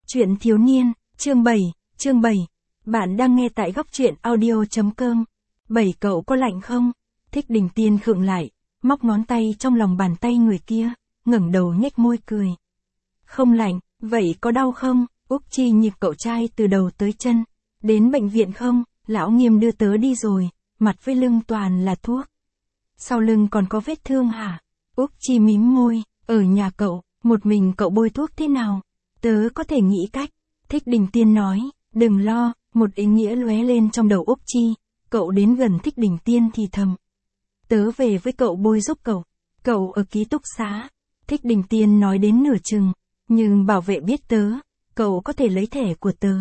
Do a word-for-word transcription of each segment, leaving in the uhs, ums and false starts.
Truyện thiếu niên, chương bảy, chương bảy. Bạn đang nghe tại góc truyện audio chấm com. Bảy cậu có lạnh không? Thích Đình Tiên khựng lại, móc ngón tay trong lòng bàn tay người kia, ngẩng đầu nhếch môi cười. Không lạnh, vậy có đau không? Úc Chi nhịp cậu trai từ đầu tới chân. Đến bệnh viện không? Lão Nghiêm đưa tớ đi rồi, mặt với lưng toàn là thuốc. Sau lưng còn có vết thương hả? Úc Chi mím môi, ở nhà cậu, một mình cậu bôi thuốc thế nào? Tớ có thể nghĩ cách. Thích Đình Tiên nói, đừng lo, một ý nghĩa lóe lên trong đầu Úc Chi. Cậu đến gần Thích Đình Tiên thì thầm. Tớ về với cậu bôi giúp cậu. Cậu ở ký túc xá. Thích Đình Tiên nói đến nửa chừng. Nhưng bảo vệ biết tớ, cậu có thể lấy thẻ của tớ.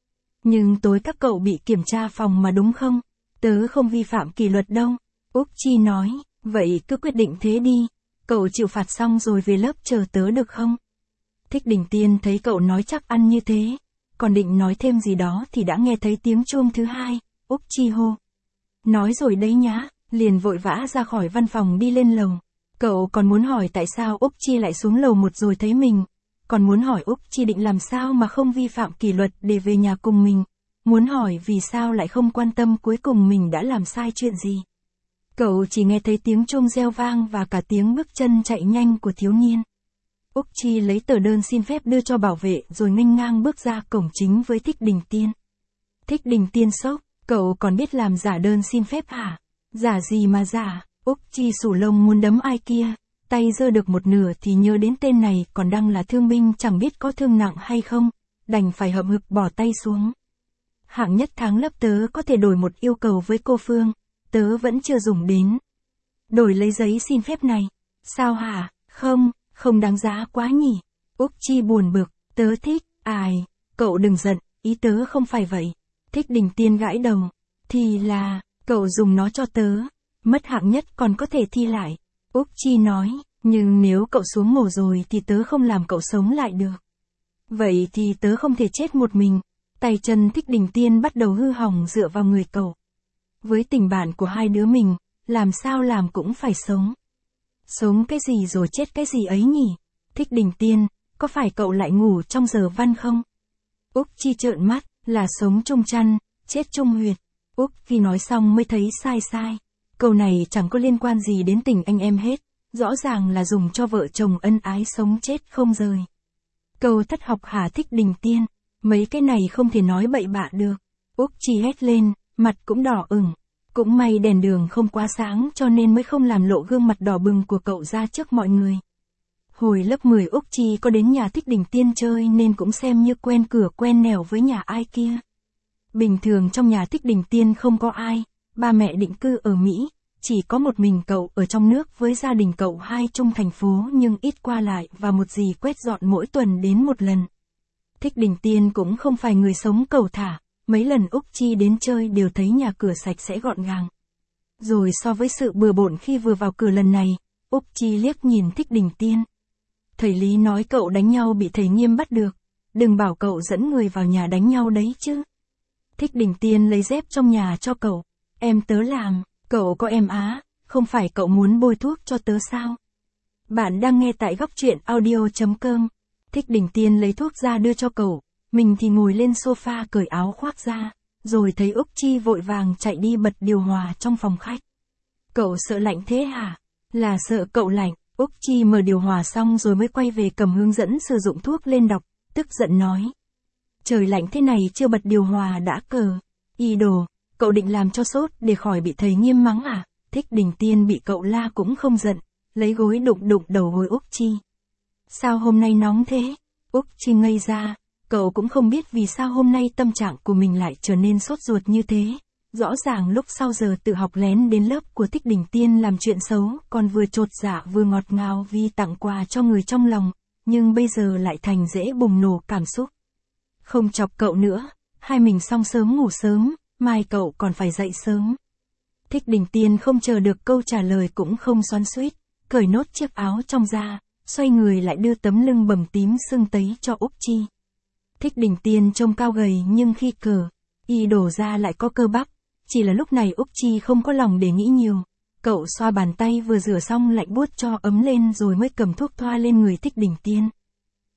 Nhưng tối các cậu bị kiểm tra phòng mà đúng không? Tớ không vi phạm kỷ luật đâu. Úc Chi nói, vậy cứ quyết định thế đi. Cậu chịu phạt xong rồi về lớp chờ tớ được không? Thích Đình Tiên thấy cậu nói chắc ăn như thế, còn định nói thêm gì đó thì đã nghe thấy tiếng chuông thứ hai. Úc Chi hô. Nói rồi đấy nhá, liền vội vã ra khỏi văn phòng đi lên lầu. Cậu còn muốn hỏi tại sao Úc Chi lại xuống lầu một rồi thấy mình. Còn muốn hỏi Úc Chi định làm sao mà không vi phạm kỷ luật để về nhà cùng mình. Muốn hỏi vì sao lại không quan tâm cuối cùng mình đã làm sai chuyện gì. Cậu chỉ nghe thấy tiếng chuông reo vang và cả tiếng bước chân chạy nhanh của thiếu niên. Úc Chi lấy tờ đơn xin phép đưa cho bảo vệ rồi nghênh ngang bước ra cổng chính với Thích Đình Tiên. Thích Đình Tiên sốc, cậu còn biết làm giả đơn xin phép hả? Giả gì mà giả? Úc Chi sủ lông muốn đấm ai kia, tay giơ được một nửa thì nhớ đến tên này còn đang là thương binh chẳng biết có thương nặng hay không, đành phải hậm hực bỏ tay xuống. Hạng nhất tháng lớp tớ có thể đổi một yêu cầu với cô Phương, tớ vẫn chưa dùng đến. Đổi lấy giấy xin phép này. Sao hả? Không, không đáng giá quá nhỉ. Úc Chi buồn bực, tớ thích, ai, cậu đừng giận, ý tớ không phải vậy. Thích Đình Tiên gãi đầu, thì là, cậu dùng nó cho tớ, mất hạng nhất còn có thể thi lại. Úc Chi nói, nhưng nếu cậu xuống mổ rồi thì tớ không làm cậu sống lại được. Vậy thì tớ không thể chết một mình. Tay chân Thích Đình Tiên bắt đầu hư hỏng dựa vào người cậu. Với tình bạn của hai đứa mình, làm sao làm cũng phải sống. Sống cái gì rồi chết cái gì ấy nhỉ? Thích Đình Tiên, có phải cậu lại ngủ trong giờ văn không? Úc Chi trợn mắt, là sống chung chăn, chết chung huyệt. Úc Chi nói xong mới thấy sai sai. Câu này chẳng có liên quan gì đến tình anh em hết. Rõ ràng là dùng cho vợ chồng ân ái sống chết không rời. Câu thất học hả Thích Đình Tiên? Mấy cái này không thể nói bậy bạ được. Úc Chi hét lên, mặt cũng đỏ ửng. Cũng may đèn đường không quá sáng cho nên mới không làm lộ gương mặt đỏ bừng của cậu ra trước mọi người. Hồi lớp mười Úc Chi có đến nhà Thích Đình Tiên chơi nên cũng xem như quen cửa quen nẻo với nhà ai kia. Bình thường trong nhà Thích Đình Tiên không có ai, ba mẹ định cư ở Mỹ, chỉ có một mình cậu ở trong nước với gia đình cậu hai chung thành phố nhưng ít qua lại và một dì quét dọn mỗi tuần đến một lần. Thích Đình Tiên cũng không phải người sống cẩu thả. Mấy lần Úc Chi đến chơi đều thấy nhà cửa sạch sẽ gọn gàng. Rồi so với sự bừa bộn khi vừa vào cửa lần này, Úc Chi liếc nhìn Thích Đình Tiên. Thầy Lý nói cậu đánh nhau bị thầy Nghiêm bắt được. Đừng bảo cậu dẫn người vào nhà đánh nhau đấy chứ. Thích Đình Tiên lấy dép trong nhà cho cậu. Em tớ làm, cậu có em á, không phải cậu muốn bôi thuốc cho tớ sao? Bạn đang nghe tại góc truyện audio chấm com. Thích Đình Tiên lấy thuốc ra đưa cho cậu. Mình thì ngồi lên sofa cởi áo khoác ra, rồi thấy Úc Chi vội vàng chạy đi bật điều hòa trong phòng khách. Cậu sợ lạnh thế hả? Là sợ cậu lạnh. Úc Chi mở điều hòa xong rồi mới quay về cầm hướng dẫn sử dụng thuốc lên đọc, tức giận nói. Trời lạnh thế này chưa bật điều hòa đã cờ. Y đồ, cậu định làm cho sốt để khỏi bị thầy Nghiêm mắng à? Thích Đình Tiên bị cậu la cũng không giận, lấy gối đụng đụng đầu gối Úc Chi. Sao hôm nay nóng thế? Úc Chi ngây ra. Cậu cũng không biết vì sao hôm nay tâm trạng của mình lại trở nên sốt ruột như thế. Rõ ràng lúc sau giờ tự học lén đến lớp của Thích Đình Tiên làm chuyện xấu, còn vừa chột dạ vừa ngọt ngào vì tặng quà cho người trong lòng, nhưng bây giờ lại thành dễ bùng nổ cảm xúc. Không chọc cậu nữa, hai mình xong sớm ngủ sớm, mai cậu còn phải dậy sớm. Thích Đình Tiên không chờ được câu trả lời cũng không xoắn xuýt, cởi nốt chiếc áo trong ra, xoay người lại đưa tấm lưng bầm tím sưng tấy cho Úc Chi. Thích Đình Tiên trông cao gầy nhưng khi cờ, y đổ ra lại có cơ bắp, chỉ là lúc này Úc Chi không có lòng để nghĩ nhiều. Cậu xoa bàn tay vừa rửa xong lạnh buốt cho ấm lên rồi mới cầm thuốc thoa lên người Thích Đình Tiên.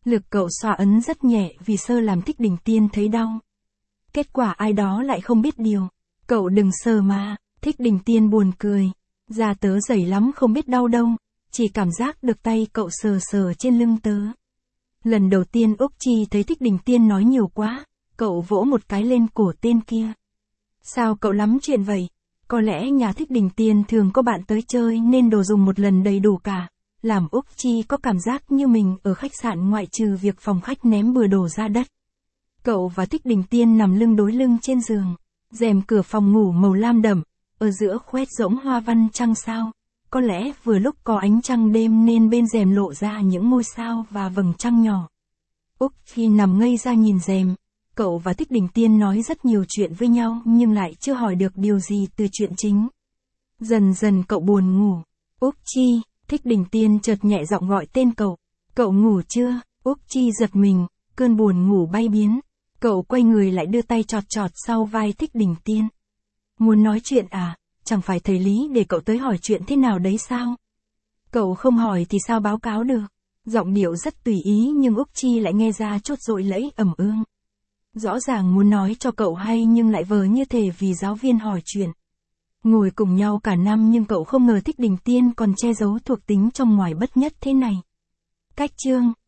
Lực cậu xoa ấn rất nhẹ vì sơ làm Thích Đình Tiên thấy đau. Kết quả ai đó lại không biết điều. Cậu đừng sờ mà, Thích Đình Tiên buồn cười. Da tớ dày lắm không biết đau đâu, chỉ cảm giác được tay cậu sờ sờ trên lưng tớ. Lần đầu tiên Úc Chi thấy Thích Đình Tiên nói nhiều quá, cậu vỗ một cái lên cổ tên kia. Sao cậu lắm chuyện vậy? Có lẽ nhà Thích Đình Tiên thường có bạn tới chơi nên đồ dùng một lần đầy đủ cả, làm Úc Chi có cảm giác như mình ở khách sạn ngoại trừ việc phòng khách ném bừa đồ ra đất. Cậu và Thích Đình Tiên nằm lưng đối lưng trên giường, rèm cửa phòng ngủ màu lam đậm, ở giữa khoét rỗng hoa văn trăng sao. Có lẽ vừa lúc có ánh trăng đêm nên bên rèm lộ ra những ngôi sao và vầng trăng nhỏ. Úc Chi nằm ngây ra nhìn rèm. Cậu và Thích Đình Tiên nói rất nhiều chuyện với nhau nhưng lại chưa hỏi được điều gì từ chuyện chính. Dần dần cậu buồn ngủ. Úc Chi, Thích Đình Tiên chợt nhẹ giọng gọi tên cậu. Cậu ngủ chưa? Úc Chi giật mình, cơn buồn ngủ bay biến. Cậu quay người lại đưa tay chọt chọt sau vai Thích Đình Tiên. Muốn nói chuyện à? Chẳng phải thầy Lý để cậu tới hỏi chuyện thế nào đấy sao? Cậu không hỏi thì sao báo cáo được? Giọng điệu rất tùy ý nhưng Úc Chi lại nghe ra chốt rội lẫy ẩm ương. Rõ ràng muốn nói cho cậu hay nhưng lại vờ như thể vì giáo viên hỏi chuyện. Ngồi cùng nhau cả năm nhưng cậu không ngờ Thích Đình Tiên còn che giấu thuộc tính trong ngoài bất nhất thế này. Cách chương